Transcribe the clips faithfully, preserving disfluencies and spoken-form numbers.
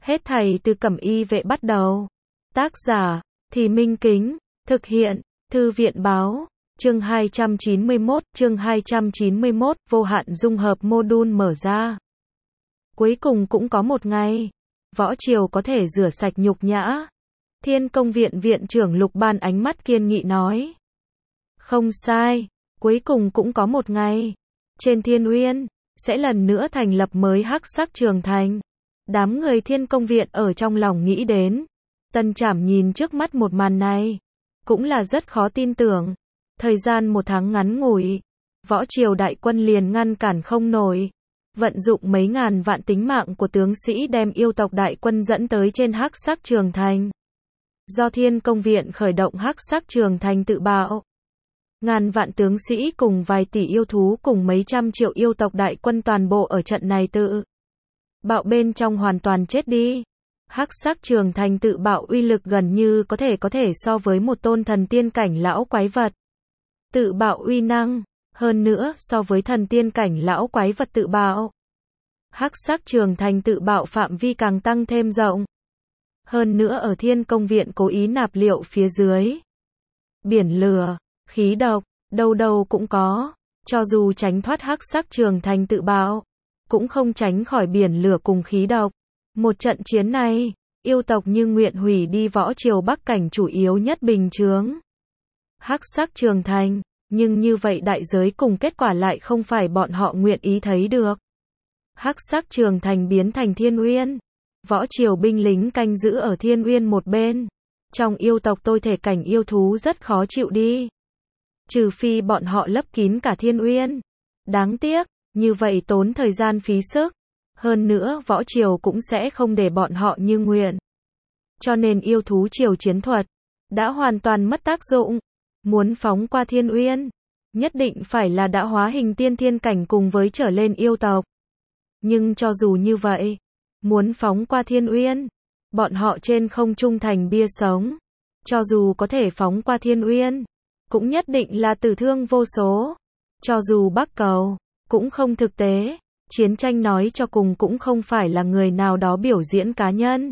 Hết thảy từ Cẩm Y Vệ bắt đầu. Tác giả, Thì Minh Kính, thực hiện, Thư viện Báo, chương hai trăm chín mươi mốt, chương hai trăm chín mươi mốt, vô hạn dung hợp module mở ra. Cuối cùng cũng có một ngày, Võ Triều có thể rửa sạch nhục nhã. Thiên Công Viện Viện trưởng Lục Ban ánh mắt kiên nghị nói. Không sai, cuối cùng cũng có một ngày, trên Thiên Uyên, sẽ lần nữa thành lập mới Hắc Sắc Trường Thành. Đám người Thiên Công Viện ở trong lòng nghĩ đến. Tân Trảm nhìn trước mắt một màn này, cũng là rất khó tin tưởng. Thời gian một tháng ngắn ngủi, Võ Triều đại quân liền ngăn cản không nổi. Vận dụng mấy ngàn vạn tính mạng của tướng sĩ đem yêu tộc đại quân dẫn tới trên Hắc Sắc Trường Thành. Do Thiên Công Viện khởi động Hắc Sắc Trường Thành tự bạo. Ngàn vạn tướng sĩ cùng vài tỷ yêu thú cùng mấy trăm triệu yêu tộc đại quân toàn bộ ở trận này tự bạo bên trong hoàn toàn chết đi. Hắc Sắc Trường Thành tự bạo uy lực gần như có thể có thể so với một tôn thần tiên cảnh lão quái vật. Tự bạo uy năng, hơn nữa so với thần tiên cảnh lão quái vật tự bạo. Hắc Sắc Trường Thành tự bạo phạm vi càng tăng thêm rộng. Hơn nữa ở Thiên Công Viện cố ý nạp liệu phía dưới. Biển lửa, khí độc, đâu đâu cũng có. Cho dù tránh thoát Hắc Sắc Trường Thành tự bạo, cũng không tránh khỏi biển lửa cùng khí độc. Một trận chiến này, yêu tộc như nguyện hủy đi Võ Triều Bắc cảnh chủ yếu nhất bình chướng. Hắc Sắc Trường Thành, nhưng như vậy đại giới cùng kết quả lại không phải bọn họ nguyện ý thấy được. Hắc Sắc Trường Thành biến thành Thiên Uyên. Võ Triều binh lính canh giữ ở Thiên Uyên một bên. Trong yêu tộc tôi thể cảnh yêu thú rất khó chịu đi. Trừ phi bọn họ lấp kín cả Thiên Uyên. Đáng tiếc, như vậy tốn thời gian phí sức. Hơn nữa Võ Triều cũng sẽ không để bọn họ như nguyện. Cho nên yêu thú triều chiến thuật đã hoàn toàn mất tác dụng. Muốn phóng qua Thiên Uyên, nhất định phải là đã hóa hình tiên thiên cảnh cùng với trở lên yêu tộc. Nhưng cho dù như vậy, muốn phóng qua Thiên Uyên, bọn họ trên không trung thành bia sống. Cho dù có thể phóng qua Thiên Uyên, cũng nhất định là tử thương vô số. Cho dù Bắc Cầu, cũng không thực tế. Chiến tranh nói cho cùng cũng không phải là người nào đó biểu diễn cá nhân,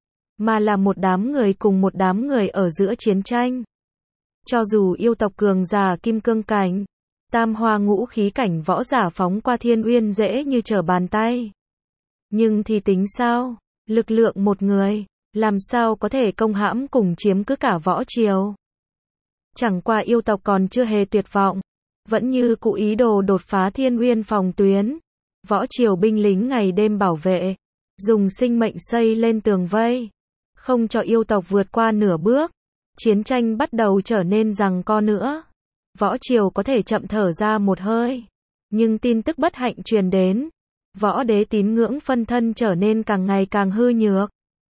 mà là một đám người cùng một đám người ở giữa chiến tranh. Cho dù yêu tộc cường giả kim cương cảnh, tam hoa ngũ khí cảnh võ giả phóng qua Thiên Uyên dễ như trở bàn tay. Nhưng thì tính sao? Lực lượng một người, làm sao có thể công hãm cùng chiếm cứ cả Võ Triều? Chẳng qua yêu tộc còn chưa hề tuyệt vọng, vẫn như cũ ý đồ đột phá Thiên Uyên phòng tuyến. Võ Triều binh lính ngày đêm bảo vệ, dùng sinh mệnh xây lên tường vây, không cho yêu tộc vượt qua nửa bước. Chiến tranh bắt đầu trở nên giằng co nữa. Võ Triều có thể chậm thở ra một hơi, nhưng tin tức bất hạnh truyền đến. Võ Đế tín ngưỡng phân thân trở nên càng ngày càng hư nhược.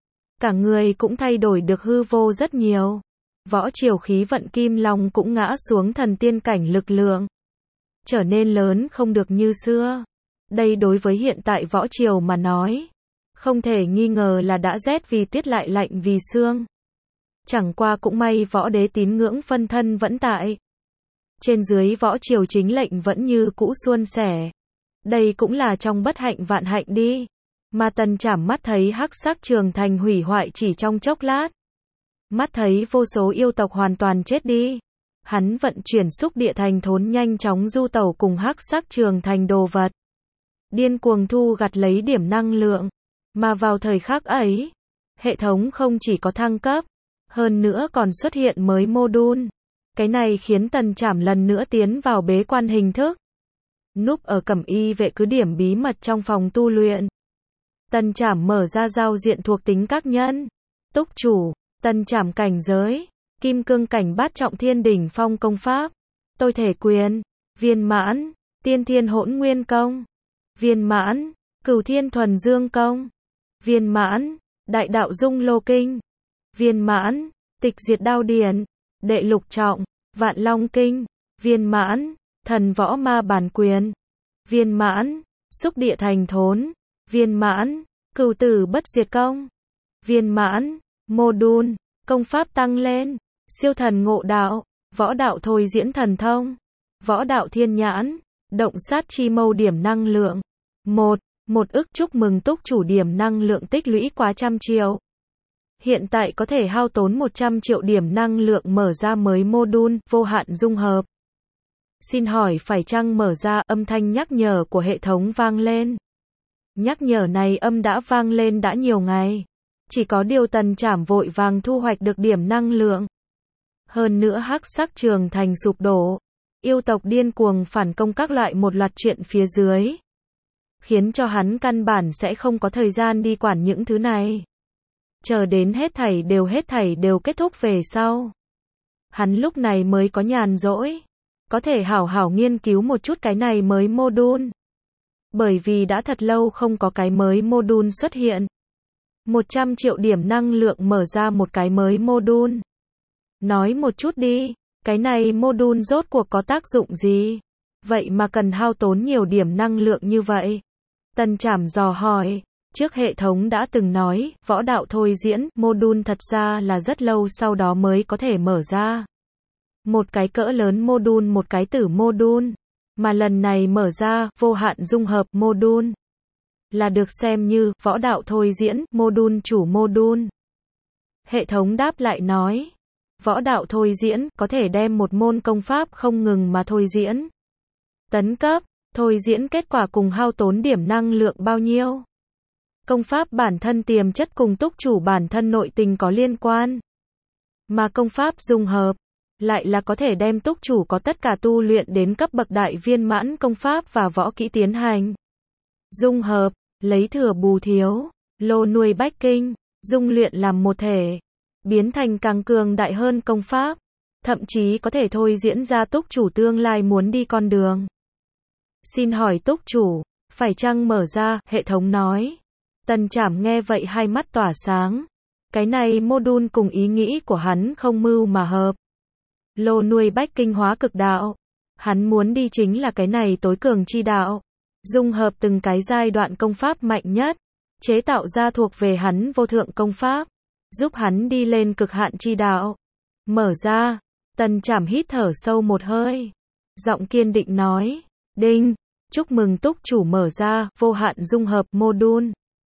Cả người cũng thay đổi được hư vô rất nhiều. Võ Triều khí vận kim long cũng ngã xuống thần tiên cảnh lực lượng, trở nên lớn không được như xưa. Đây đối với hiện tại Võ Triều mà nói, không thể nghi ngờ là đã rét vì tuyết lại lạnh vì sương. Chẳng qua cũng may Võ Đế tín ngưỡng phân thân vẫn tại. Trên dưới Võ Triều chính lệnh vẫn như cũ suôn sẻ. Đây cũng là trong bất hạnh vạn hạnh đi. Mà Tần Trảm mắt thấy Hắc Sắc Trường Thành hủy hoại chỉ trong chốc lát. Mắt thấy vô số yêu tộc hoàn toàn chết đi. Hắn vận chuyển xúc địa thành thốn nhanh chóng du tẩu cùng Hắc Sắc Trường Thành đồ vật. Điên cuồng thu gặt lấy điểm năng lượng. Mà vào thời khắc ấy, hệ thống không chỉ có thăng cấp, hơn nữa còn xuất hiện mới module. Cái này khiến Tần Trảm lần nữa tiến vào bế quan hình thức. Núp ở Cẩm Y Vệ cứ điểm bí mật trong phòng tu luyện. Tần Trảm mở ra giao diện thuộc tính các nhân. Túc chủ, Tần Trảm cảnh giới, Kim Cương cảnh bát trọng thiên đỉnh phong công pháp, tôi thể quyền, viên mãn, Tiên Thiên Hỗn Nguyên công, viên mãn, Cửu Thiên Thuần Dương công, viên mãn, Đại Đạo Dung Lô kinh, viên mãn, Tịch Diệt Đao điển, đệ lục trọng, Vạn Long kinh, viên mãn, Thần Võ Ma Bản quyền, viên mãn, Xúc Địa Thành thốn, viên mãn, Cửu Tử Bất Diệt công, viên mãn, module, công pháp tăng lên, siêu thần ngộ đạo, võ đạo thôi diễn thần thông, võ đạo thiên nhãn, động sát chi mâu điểm năng lượng. một. Một ức chúc mừng túc chủ điểm năng lượng tích lũy quá trăm triệu. Hiện tại có thể hao tốn một trăm triệu điểm năng lượng mở ra mới module, vô hạn dung hợp. Xin hỏi phải chăng mở ra, âm thanh nhắc nhở của hệ thống vang lên. Nhắc nhở này âm đã vang lên đã nhiều ngày. Chỉ có điều Tần Trảm vội vàng thu hoạch được điểm năng lượng. Hơn nữa hắc sắc trường thành sụp đổ. Yêu tộc điên cuồng phản công các loại một loạt chuyện phía dưới. Khiến cho hắn căn bản sẽ không có thời gian đi quản những thứ này. Chờ đến hết thảy đều hết thảy đều kết thúc về sau. Hắn lúc này mới có nhàn rỗi. Có thể hảo hảo nghiên cứu một chút cái này mới module. Bởi vì đã thật lâu không có cái mới module xuất hiện. một trăm triệu điểm năng lượng mở ra một cái mới module. Nói một chút đi, cái này module rốt cuộc có tác dụng gì? Vậy mà cần hao tốn nhiều điểm năng lượng như vậy? Tần Trảm dò hỏi, trước hệ thống đã từng nói, võ đạo thôi diễn, module thật ra là rất lâu sau đó mới có thể mở ra. Một cái cỡ lớn module một cái tử module. Mà lần này mở ra, vô hạn dung hợp module. Là được xem như, võ đạo thôi diễn, module chủ module. Hệ thống đáp lại nói. Võ đạo thôi diễn, có thể đem một môn công pháp không ngừng mà thôi diễn. Tấn cấp, thôi diễn kết quả cùng hao tốn điểm năng lượng bao nhiêu. Công pháp bản thân tiềm chất cùng túc chủ bản thân nội tình có liên quan. Mà công pháp dung hợp, lại là có thể đem túc chủ có tất cả tu luyện đến cấp bậc đại viên mãn công pháp và võ kỹ tiến hành. Dung hợp, lấy thừa bù thiếu, lô nuôi bách kinh, dung luyện làm một thể, biến thành càng cường đại hơn công pháp, thậm chí có thể thôi diễn ra túc chủ tương lai muốn đi con đường. Xin hỏi túc chủ, phải chăng mở ra, hệ thống nói. Tần Trảm nghe vậy hai mắt tỏa sáng. Cái này module cùng ý nghĩ của hắn không mưu mà hợp. Lô nuôi bách kinh hóa cực đạo. Hắn muốn đi chính là cái này tối cường chi đạo. Dung hợp từng cái giai đoạn công pháp mạnh nhất. Chế tạo ra thuộc về hắn vô thượng công pháp. Giúp hắn đi lên cực hạn chi đạo. Mở ra. Tần Trảm hít thở sâu một hơi. Giọng kiên định nói. Đinh. Chúc mừng túc chủ mở ra, vô hạn dung hợp module.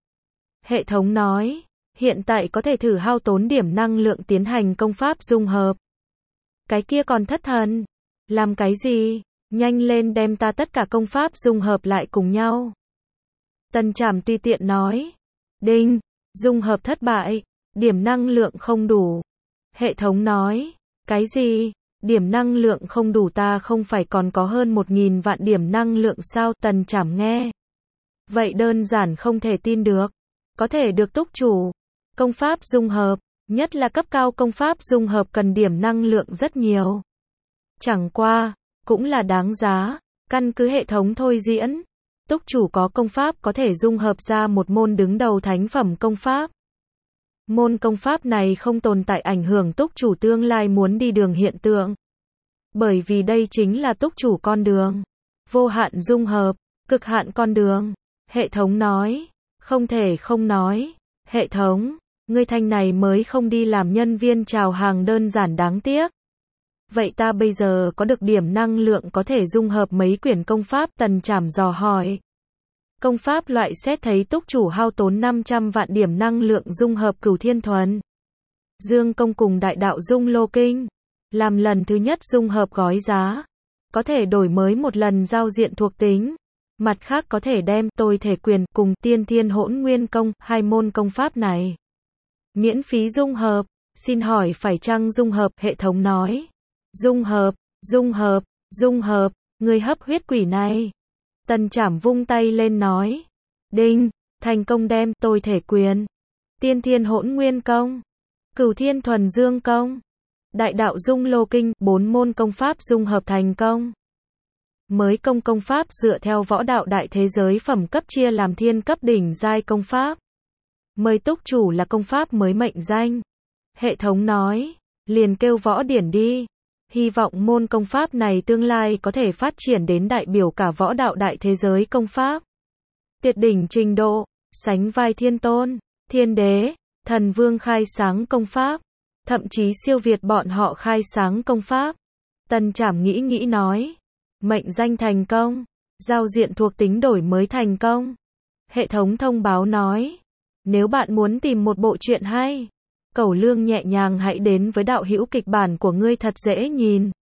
Hệ thống nói. Hiện tại có thể thử hao tốn điểm năng lượng tiến hành công pháp dung hợp. Cái kia còn thất thần. Làm cái gì? Nhanh lên đem ta tất cả công pháp dung hợp lại cùng nhau. Tần Trảm tùy tiện nói. Đinh. Dung hợp thất bại. Điểm năng lượng không đủ. Hệ thống nói. Cái gì? Điểm năng lượng không đủ, ta không phải còn có hơn một nghìn vạn điểm năng lượng sao? Tần Trảm nghe. Vậy đơn giản không thể tin được. Có thể được túc chủ. Công pháp dung hợp, nhất là cấp cao công pháp dung hợp cần điểm năng lượng rất nhiều. Chẳng qua, cũng là đáng giá. Căn cứ hệ thống thôi diễn, túc chủ có công pháp có thể dung hợp ra một môn đứng đầu thánh phẩm công pháp. Môn công pháp này không tồn tại ảnh hưởng túc chủ tương lai muốn đi đường hiện tượng. Bởi vì đây chính là túc chủ con đường. Vô hạn dung hợp, cực hạn con đường. Hệ thống nói. Không thể không nói. Hệ thống, ngươi thanh này mới không đi làm nhân viên chào hàng đơn giản đáng tiếc. Vậy ta bây giờ có được điểm năng lượng có thể dung hợp mấy quyển công pháp? Tần Trảm dò hỏi. Công pháp loại xét thấy túc chủ hao tốn năm trăm vạn điểm năng lượng dung hợp Cửu Thiên Thuần, Dương Công cùng Đại Đạo Dung Lô Kinh. Làm lần thứ nhất dung hợp gói giá. Có thể đổi mới một lần giao diện thuộc tính. Mặt khác có thể đem tôi thể quyền cùng Tiên Thiên Hỗn Nguyên Công, hai môn công pháp này miễn phí dung hợp. Xin hỏi phải chăng dung hợp? Hệ thống nói. Dung hợp, dung hợp, dung hợp, người hấp huyết quỷ này. Tần Trảm vung tay lên nói. Đinh, thành công đem tôi thể quyền, Tiên Thiên Hỗn Nguyên Công, Cửu Thiên Thuần Dương Công, Đại Đạo Dung Lô Kinh, bốn môn công pháp dung hợp thành công. Mới công công pháp dựa theo võ đạo đại thế giới phẩm cấp chia làm thiên cấp đỉnh giai công pháp. Mời túc chủ là công pháp mới mệnh danh. Hệ thống nói. Liền kêu võ điển đi. Hy vọng môn công pháp này tương lai có thể phát triển đến đại biểu cả võ đạo đại thế giới công pháp. Tuyệt đỉnh trình độ, sánh vai thiên tôn, thiên đế, thần vương khai sáng công pháp. Thậm chí siêu việt bọn họ khai sáng công pháp. Tần Trảm nghĩ nghĩ nói. Mệnh danh thành công. Giao diện thuộc tính đổi mới thành công. Hệ thống thông báo nói. Nếu bạn muốn tìm một bộ truyện hay, cẩu lương nhẹ nhàng hãy đến với đạo hữu kịch bản của ngươi thật dễ nhìn.